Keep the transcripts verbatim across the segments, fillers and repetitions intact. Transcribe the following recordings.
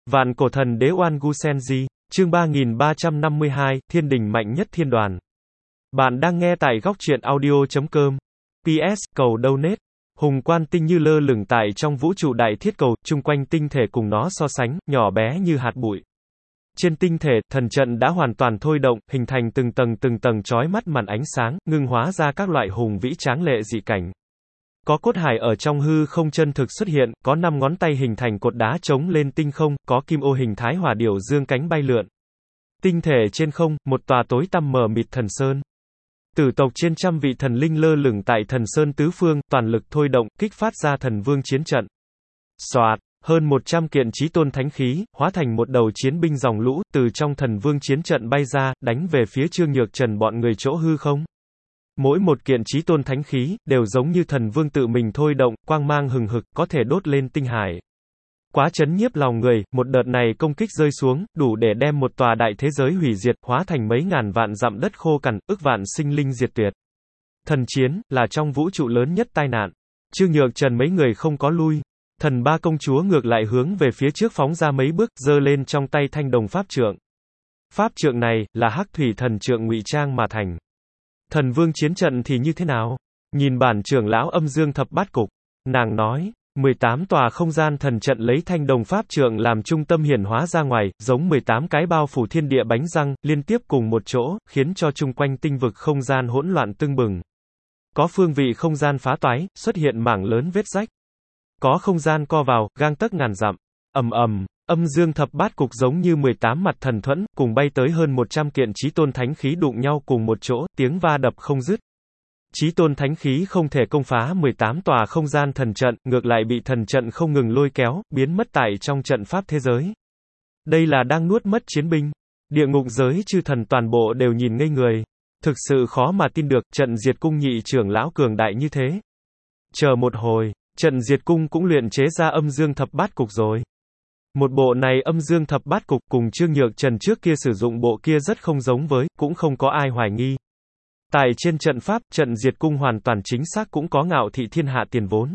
Vạn cổ thần đế Oan Gu Senji, chương ba nghìn ba trăm năm mươi hai, Thiên đình mạnh nhất thiên đoàn. Bạn đang nghe tại góc truyện audio chấm com. pê ét, cầu donate. Hùng quan tinh như lơ lửng tại trong vũ trụ đại thiết cầu, chung quanh tinh thể cùng nó so sánh, nhỏ bé như hạt bụi. Trên tinh thể, thần trận đã hoàn toàn thôi động, hình thành từng tầng từng tầng chói mắt màn ánh sáng, ngưng hóa ra các loại hùng vĩ tráng lệ dị cảnh. Có cốt hải ở trong hư không chân thực xuất hiện, có năm ngón tay hình thành cột đá chống lên tinh không, có kim ô hình thái hỏa điểu dương cánh bay lượn. Tinh thể trên không, một tòa tối tăm mờ mịt thần sơn. Tử tộc trên trăm vị thần linh lơ lửng tại thần sơn tứ phương, toàn lực thôi động, kích phát ra thần vương chiến trận. Soạt, hơn một trăm kiện chí tôn thánh khí, hóa thành một đầu chiến binh dòng lũ, từ trong thần vương chiến trận bay ra, đánh về phía Trương Nhược Trần bọn người chỗ hư không. Mỗi một kiện chí tôn thánh khí, đều giống như thần vương tự mình thôi động, quang mang hừng hực, có thể đốt lên tinh hải. Quá chấn nhiếp lòng người, một đợt này công kích rơi xuống, đủ để đem một tòa đại thế giới hủy diệt, hóa thành mấy ngàn vạn dặm đất khô cằn, ức vạn sinh linh diệt tuyệt. Thần chiến, là trong vũ trụ lớn nhất tai nạn. Trương Nhược Trần mấy người không có lui. Thần ba công chúa ngược lại hướng về phía trước phóng ra mấy bước, giơ lên trong tay thanh đồng pháp trượng. Pháp trượng này, là hắc thủy thần trượng ngụy trang mà thành. Thần vương chiến trận thì như thế nào? Nhìn bản trưởng lão âm dương thập bát cục. Nàng nói, mười tám tòa không gian thần trận lấy thanh đồng pháp trượng làm trung tâm hiển hóa ra ngoài, giống mười tám cái bao phủ thiên địa bánh răng, liên tiếp cùng một chỗ, khiến cho chung quanh tinh vực không gian hỗn loạn tưng bừng. Có phương vị không gian phá toái, xuất hiện mảng lớn vết rách. Có không gian co vào, gang tấc ngàn dặm. Ầm ầm, âm dương thập bát cục giống như mười tám mặt thần thuẫn, cùng bay tới hơn một trăm kiện chí tôn thánh khí đụng nhau cùng một chỗ, tiếng va đập không dứt. Chí tôn thánh khí không thể công phá mười tám tòa không gian thần trận, ngược lại bị thần trận không ngừng lôi kéo, biến mất tại trong trận pháp thế giới. Đây là đang nuốt mất chiến binh. Địa ngục giới chư thần toàn bộ đều nhìn ngây người. Thực sự khó mà tin được, trận diệt cung nhị trưởng lão cường đại như thế. Chờ một hồi, trận diệt cung cũng luyện chế ra âm dương thập bát cục rồi. Một bộ này âm dương thập bát cục cùng Trương Nhược Trần trước kia sử dụng bộ kia rất không giống với, cũng không có ai hoài nghi. Tại trên trận pháp, trận diệt cung hoàn toàn chính xác cũng có ngạo thị thiên hạ tiền vốn.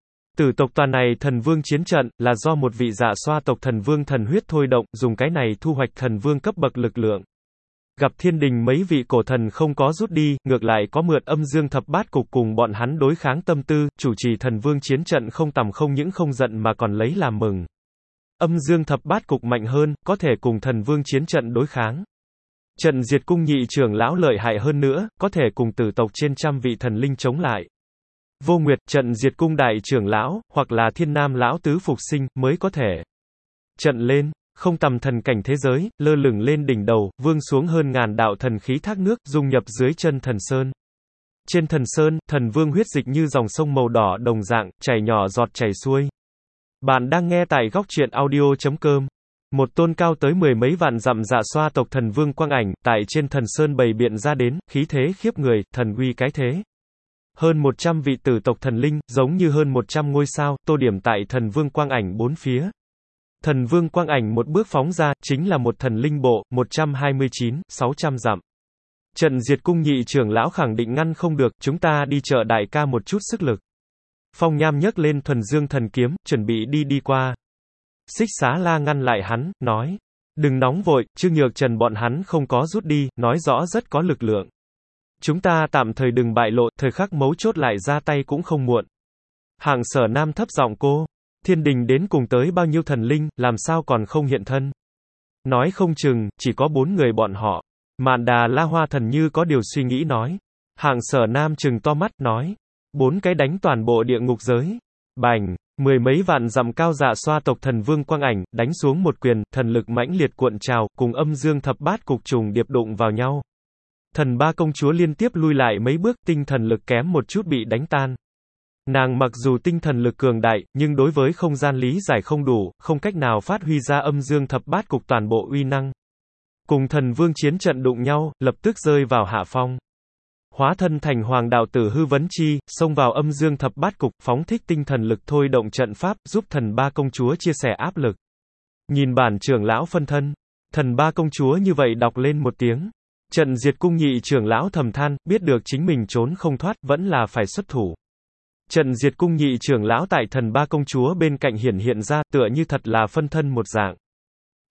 Tử tộc toàn này thần vương chiến trận, là do một vị dạ xoa tộc thần vương thần huyết thôi động, dùng cái này thu hoạch thần vương cấp bậc lực lượng. Gặp thiên đình mấy vị cổ thần không có rút đi, ngược lại có mượn âm dương thập bát cục cùng bọn hắn đối kháng tâm tư, chủ trì thần vương chiến trận không tầm không những không giận mà còn lấy làm mừng. Âm dương thập bát cục mạnh hơn, có thể cùng thần vương chiến trận đối kháng. Trận diệt cung nhị trưởng lão lợi hại hơn nữa, có thể cùng tử tộc trên trăm vị thần linh chống lại. Vô Nguyệt, trận diệt cung đại trưởng lão, hoặc là thiên nam lão tứ phục sinh, mới có thể. Trận lên, không tầm thần cảnh thế giới, lơ lửng lên đỉnh đầu, vương xuống hơn ngàn đạo thần khí thác nước, dung nhập dưới chân thần sơn. Trên thần sơn, thần vương huyết dịch như dòng sông màu đỏ đồng dạng, chảy nhỏ giọt chảy xuôi. Bạn đang nghe tại góc truyện audio chấm com. Một tôn cao tới mười mấy vạn dặm dạ xoa tộc thần vương quang ảnh, tại trên thần sơn bày biện ra đến, khí thế khiếp người, thần uy cái thế. Hơn một trăm vị tử tộc thần linh, giống như hơn một trăm ngôi sao, tô điểm tại thần vương quang ảnh bốn phía. Thần vương quang ảnh một bước phóng ra, chính là một thần linh bộ, một trăm hai mươi chín, sáu trăm dặm. Trận diệt cung nhị trưởng lão khẳng định ngăn không được, chúng ta đi chợ đại ca một chút sức lực. Phong Nham nhấc lên thuần dương thần kiếm, chuẩn bị đi đi qua. Xích Xá La ngăn lại hắn, nói. Đừng nóng vội, Trương Nhược Trần bọn hắn không có rút đi, nói rõ rất có lực lượng. Chúng ta tạm thời đừng bại lộ, thời khắc mấu chốt lại ra tay cũng không muộn. Hạng Sở Nam thấp giọng cô. Thiên đình đến cùng tới bao nhiêu thần linh, làm sao còn không hiện thân. Nói không chừng, chỉ có bốn người bọn họ. Mạn Đà La Hoa thần như có điều suy nghĩ nói. Hạng Sở Nam trừng to mắt, nói. Bốn cái đánh toàn bộ địa ngục giới. Bành, mười mấy vạn dặm cao dạ xoa tộc thần vương quang ảnh, đánh xuống một quyền, thần lực mãnh liệt cuộn trào, cùng âm dương thập bát cục trùng điệp đụng vào nhau. Thần ba công chúa liên tiếp lui lại mấy bước, tinh thần lực kém một chút bị đánh tan. Nàng mặc dù tinh thần lực cường đại, nhưng đối với không gian lý giải không đủ, không cách nào phát huy ra âm dương thập bát cục toàn bộ uy năng. Cùng thần vương chiến trận đụng nhau, lập tức rơi vào hạ phong. Hóa thân thành hoàng đạo tử hư vấn chi, xông vào âm dương thập bát cục, phóng thích tinh thần lực thôi động trận pháp, giúp thần ba công chúa chia sẻ áp lực. Nhìn bản trưởng lão phân thân, thần ba công chúa như vậy đọc lên một tiếng. Trận diệt cung nhị trưởng lão thầm than, biết được chính mình trốn không thoát, vẫn là phải xuất thủ. Trận diệt cung nhị trưởng lão tại thần ba công chúa bên cạnh hiển hiện ra, tựa như thật là phân thân một dạng.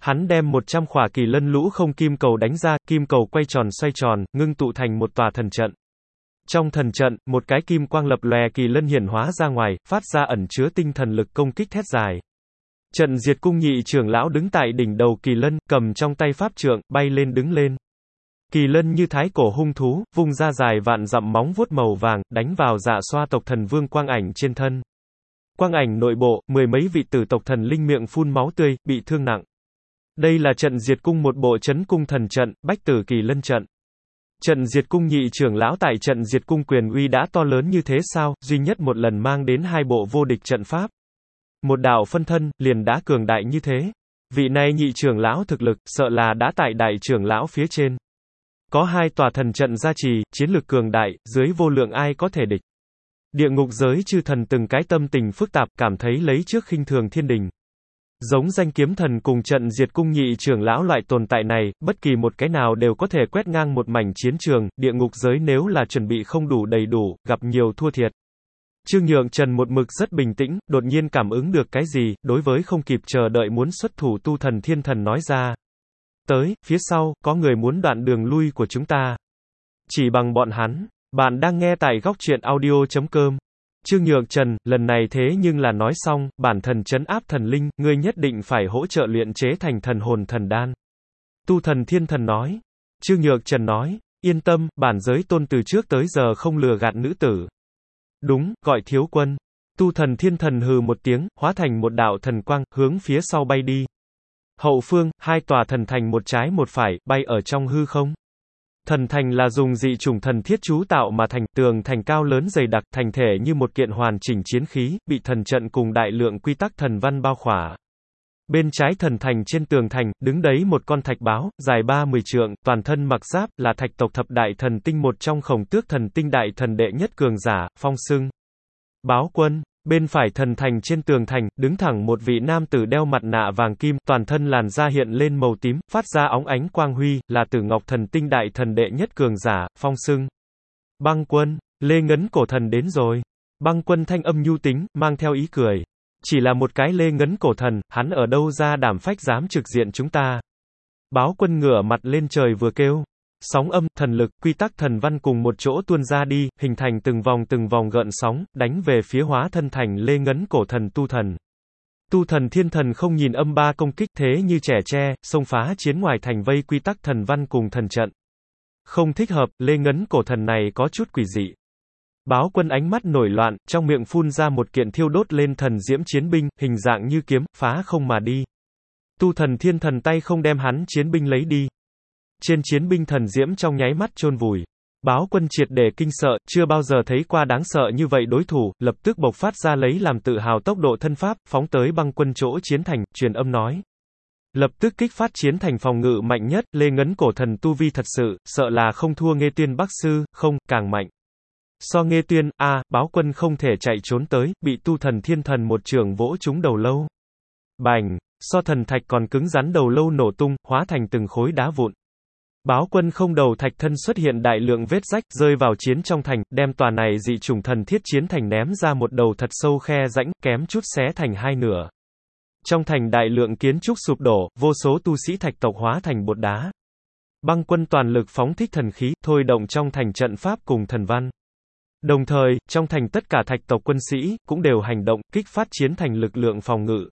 Hắn đem một trăm khỏa kỳ lân lũ không kim cầu đánh ra, kim cầu quay tròn xoay tròn, ngưng tụ thành một tòa thần trận. Trong thần trận, một cái kim quang lập lòe kỳ lân hiển hóa ra ngoài, phát ra ẩn chứa tinh thần lực công kích thét dài. Trận Diệt Cung nhị trưởng lão đứng tại đỉnh đầu kỳ lân, cầm trong tay pháp trượng, bay lên đứng lên. Kỳ lân như thái cổ hung thú, vung ra dài vạn dặm móng vuốt màu vàng, đánh vào Dạ Xoa tộc thần vương Quang Ảnh trên thân. Quang Ảnh nội bộ, mười mấy vị tử tộc thần linh miệng phun máu tươi, bị thương nặng. Đây là trận Diệt Cung, một bộ chấn cung thần trận, bách tử kỳ lân trận. Trận Diệt Cung nhị trưởng lão tại trận Diệt Cung quyền uy đã to lớn như thế sao, duy nhất một lần mang đến hai bộ vô địch trận pháp. Một đạo phân thân, liền đã cường đại như thế. Vị này nhị trưởng lão thực lực, sợ là đã tại đại trưởng lão phía trên. Có hai tòa thần trận gia trì, chiến lực cường đại, dưới vô lượng ai có thể địch. Địa ngục giới chư thần từng cái tâm tình phức tạp, cảm thấy lấy trước khinh thường thiên đình. Giống danh kiếm thần cùng trận Diệt Cung nhị trưởng lão loại tồn tại này, bất kỳ một cái nào đều có thể quét ngang một mảnh chiến trường, địa ngục giới nếu là chuẩn bị không đủ đầy đủ, gặp nhiều thua thiệt. Trương Nhượng Trần một mực rất bình tĩnh, đột nhiên cảm ứng được cái gì, đối với không kịp chờ đợi muốn xuất thủ tu thần thiên thần nói ra. Tới, phía sau, có người muốn đoạn đường lui của chúng ta. Chỉ bằng bọn hắn. Bạn đang nghe tại góc truyện audio chấm com. Trương Nhượng Trần, lần này thế nhưng là nói xong, bản thần trấn áp thần linh, ngươi nhất định phải hỗ trợ luyện chế thành thần hồn thần đan. Tu thần thiên thần nói. Trương Nhượng Trần nói, yên tâm, bản giới tôn từ trước tới giờ không lừa gạt nữ tử. Đúng, gọi thiếu quân. Tu thần thiên thần hừ một tiếng, hóa thành một đạo thần quang, hướng phía sau bay đi. Hậu phương, hai tòa thần thành một trái một phải, bay ở trong hư không. Thần thành là dùng dị chủng thần thiết chú tạo mà thành, tường thành cao lớn dày đặc, thành thể như một kiện hoàn chỉnh chiến khí, bị thần trận cùng đại lượng quy tắc thần văn bao khỏa. Bên trái thần thành trên tường thành, đứng đấy một con thạch báo, dài ba mươi trượng, toàn thân mặc giáp, là thạch tộc thập đại thần tinh một trong Khổng Tước thần tinh đại thần đệ nhất cường giả, phong xưng Báo Quân. Bên phải thần thành trên tường thành, đứng thẳng một vị nam tử đeo mặt nạ vàng kim, toàn thân làn da hiện lên màu tím, phát ra óng ánh quang huy, là Tử Ngọc thần tinh đại thần đệ nhất cường giả, phong xưng Băng Quân. Lê Ngấn cổ thần đến rồi. Băng Quân thanh âm nhu tính, mang theo ý cười. Chỉ là một cái Lê Ngấn cổ thần, hắn ở đâu ra đảm phách dám trực diện chúng ta. Báo Quân ngửa mặt lên trời vừa kêu. Sóng âm, thần lực, quy tắc thần văn cùng một chỗ tuôn ra đi, hình thành từng vòng từng vòng gợn sóng, đánh về phía hóa thân thành Lê Ngấn cổ thần tu thần. Tu thần thiên thần không nhìn âm ba công kích thế như trẻ tre, xông phá chiến ngoài thành vây quy tắc thần văn cùng thần trận. Không thích hợp, Lê Ngấn cổ thần này có chút quỷ dị. Báo Quân ánh mắt nổi loạn, trong miệng phun ra một kiện thiêu đốt lên thần diễm chiến binh, hình dạng như kiếm, phá không mà đi. Tu thần thiên thần tay không đem hắn chiến binh lấy đi. Trên chiến binh thần diễm trong nháy mắt chôn vùi. Báo Quân triệt để kinh sợ, chưa bao giờ thấy qua đáng sợ như vậy đối thủ, lập tức bộc phát ra lấy làm tự hào tốc độ thân pháp, phóng tới Băng Quân chỗ chiến thành, truyền âm nói. Lập tức kích phát chiến thành phòng ngự mạnh nhất, Lê Ngấn cổ thần tu vi thật sự, sợ là không thua Nghê Tuyên Bắc Sư, không, càng mạnh. So Nghê Tuyên, a, à, Báo Quân không thể chạy trốn tới, bị tu thần thiên thần một trường vỗ trúng đầu lâu. Bành, so thần thạch còn cứng rắn đầu lâu nổ tung, hóa thành từng khối đá vụn. Báo Quân không đầu thạch thân xuất hiện đại lượng vết rách, rơi vào chiến trong thành, đem tòa này dị chủng thần thiết chiến thành ném ra một đầu thật sâu khe rãnh, kém chút xé thành hai nửa. Trong thành đại lượng kiến trúc sụp đổ, vô số tu sĩ thạch tộc hóa thành bột đá. Băng Quân toàn lực phóng thích thần khí, thôi động trong thành trận pháp cùng thần văn. Đồng thời, trong thành tất cả thạch tộc quân sĩ, cũng đều hành động, kích phát chiến thành lực lượng phòng ngự.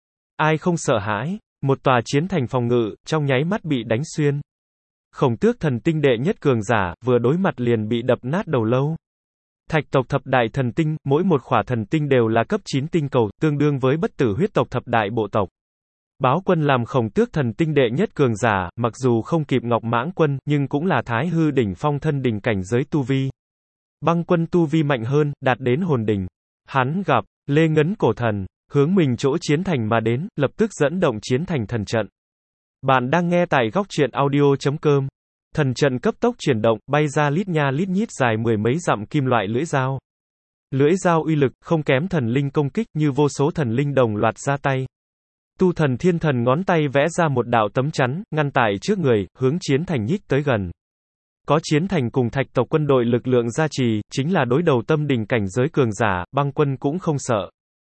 Ai không sợ hãi, một tòa chiến thành phòng ngự, trong nháy mắt bị đánh xuyên. Khổng Tước thần tinh đệ nhất cường giả, vừa đối mặt liền bị đập nát đầu lâu. Thạch tộc thập đại thần tinh, mỗi một khỏa thần tinh đều là cấp chín tinh cầu, tương đương với bất tử huyết tộc thập đại bộ tộc. Báo Quân làm Khổng Tước thần tinh đệ nhất cường giả, mặc dù không kịp Ngọc Mãng Quân, nhưng cũng là thái hư đỉnh phong thân đỉnh cảnh giới tu vi. Băng Quân tu vi mạnh hơn, đạt đến hồn đỉnh. Hắn gặp Lê Ngấn cổ thần, hướng mình chỗ chiến thành mà đến, lập tức dẫn động chiến thành thần trận. Bạn đang nghe tại góc truyện audio chấm com. Thần trận cấp tốc chuyển động, bay ra lít nha lít nhít dài mười mấy dặm kim loại lưỡi dao. Lưỡi dao uy lực, không kém thần linh công kích, như vô số thần linh đồng loạt ra tay. Tu thần thiên thần ngón tay vẽ ra một đạo tấm chắn, ngăn tại trước người, hướng chiến thành nhích tới gần. Có chiến thành cùng thạch tộc quân đội lực lượng gia trì, chính là đối đầu tâm đỉnh cảnh giới cường giả, Băng Quân cũng không sợ.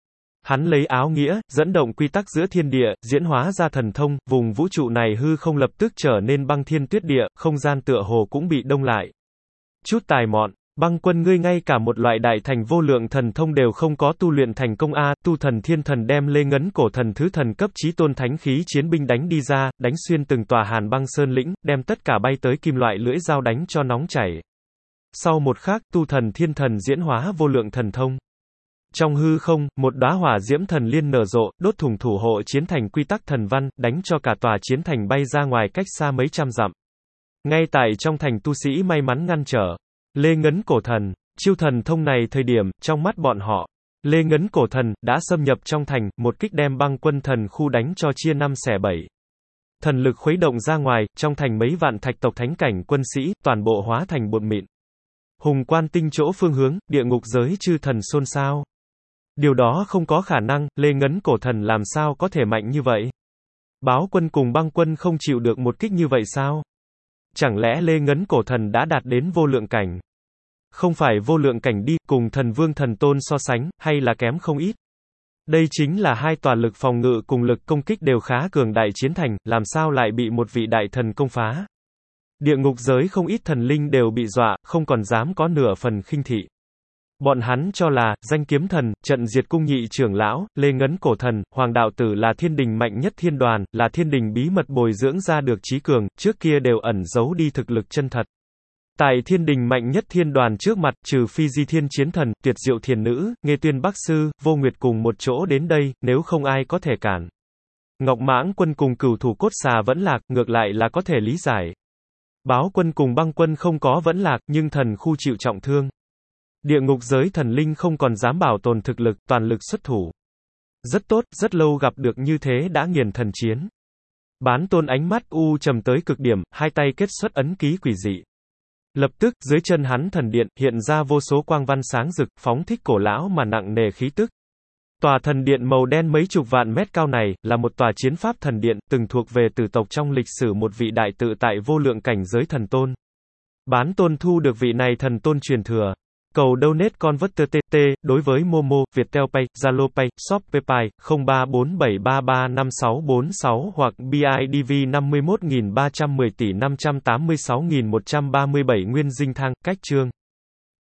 Hắn lấy áo nghĩa, dẫn động quy tắc giữa thiên địa, diễn hóa ra thần thông, vùng vũ trụ này hư không lập tức trở nên băng thiên tuyết địa, không gian tựa hồ cũng bị đông lại. Chút tài mọn, Băng Quân ngươi ngay cả một loại đại thành vô lượng thần thông đều không có tu luyện thành công a, tu thần thiên thần đem Lê Ngấn cổ thần thứ thần cấp chí tôn thánh khí chiến binh đánh đi ra, đánh xuyên từng tòa hàn băng sơn lĩnh, đem tất cả bay tới kim loại lưỡi dao đánh cho nóng chảy. Sau một khắc, tu thần thiên thần diễn hóa vô lượng thần thông. Trong hư không, một đóa hỏa diễm thần liên nở rộ, đốt thủng thủ hộ chiến thành quy tắc thần văn, đánh cho cả tòa chiến thành bay ra ngoài cách xa mấy trăm dặm. Ngay tại trong thành tu sĩ may mắn ngăn trở. Lê Ngấn cổ thần, chiêu thần thông này thời điểm, trong mắt bọn họ, Lê Ngấn cổ thần, đã xâm nhập trong thành, một kích đem Băng Quân thần khu đánh cho chia năm xẻ bảy. Thần lực khuấy động ra ngoài, trong thành mấy vạn thạch tộc thánh cảnh quân sĩ, toàn bộ hóa thành bột mịn. Hùng Quan Tinh chỗ phương hướng, địa ngục giới chư thần xôn xao. Điều đó không có khả năng, Lê Ngấn cổ thần làm sao có thể mạnh như vậy? Báo Quân cùng Băng Quân không chịu được một kích như vậy sao? Chẳng lẽ Lê Ngấn cổ thần đã đạt đến vô lượng cảnh? Không phải vô lượng cảnh đi, cùng thần vương thần tôn so sánh, hay là kém không ít? Đây chính là hai tòa lực phòng ngự cùng lực công kích đều khá cường đại chiến thành, làm sao lại bị một vị đại thần công phá? Địa ngục giới không ít thần linh đều bị dọa, không còn dám có nửa phần khinh thị. Bọn hắn cho là, danh kiếm thần, trận diệt cung nhị trưởng lão, Lê Ngấn cổ thần, Hoàng đạo tử là thiên đình mạnh nhất thiên đoàn, là thiên đình bí mật bồi dưỡng ra được trí cường, trước kia đều ẩn giấu đi thực lực chân thật. Tại thiên đình mạnh nhất thiên đoàn trước mặt, trừ phi di thiên chiến thần, tuyệt diệu thiền nữ, Nghê Tuyên Bắc Sư, Vô Nguyệt cùng một chỗ đến đây, nếu không ai có thể cản. Ngọc Mãng Quân cùng Cửu Thủ Cốt Xà vẫn lạc, ngược lại là có thể lý giải. Báo Quân cùng Băng Quân không có vẫn lạc, nhưng thần khu chịu trọng thương. Địa ngục giới thần linh không còn dám bảo tồn thực lực, toàn lực xuất thủ. Rất tốt, rất lâu gặp được như thế đã nghiền thần chiến. Bán Tôn ánh mắt u trầm tới cực điểm, hai tay kết xuất ấn ký quỷ dị. Lập tức, dưới chân hắn thần điện, hiện ra vô số quang văn sáng rực, phóng thích cổ lão mà nặng nề khí tức. Tòa thần điện màu đen mấy chục vạn mét cao này, là một tòa chiến pháp thần điện, từng thuộc về tử tộc trong lịch sử một vị đại tự tại vô lượng cảnh giới thần tôn. Bán Tôn thu được vị này thần tôn truyền thừa. Cầu donate converter tê tê, đối với Momo, Viettel Pay, Zalo Pay, Shopee Pay, không ba bốn bảy ba ba năm sáu bốn sáu hoặc bê i đê vê năm mươi mốt nghìn ba trăm mười tỷ năm trăm tám mươi sáu nghìn một trăm ba mươi bảy Nguyên Dinh Thăng, cách chương.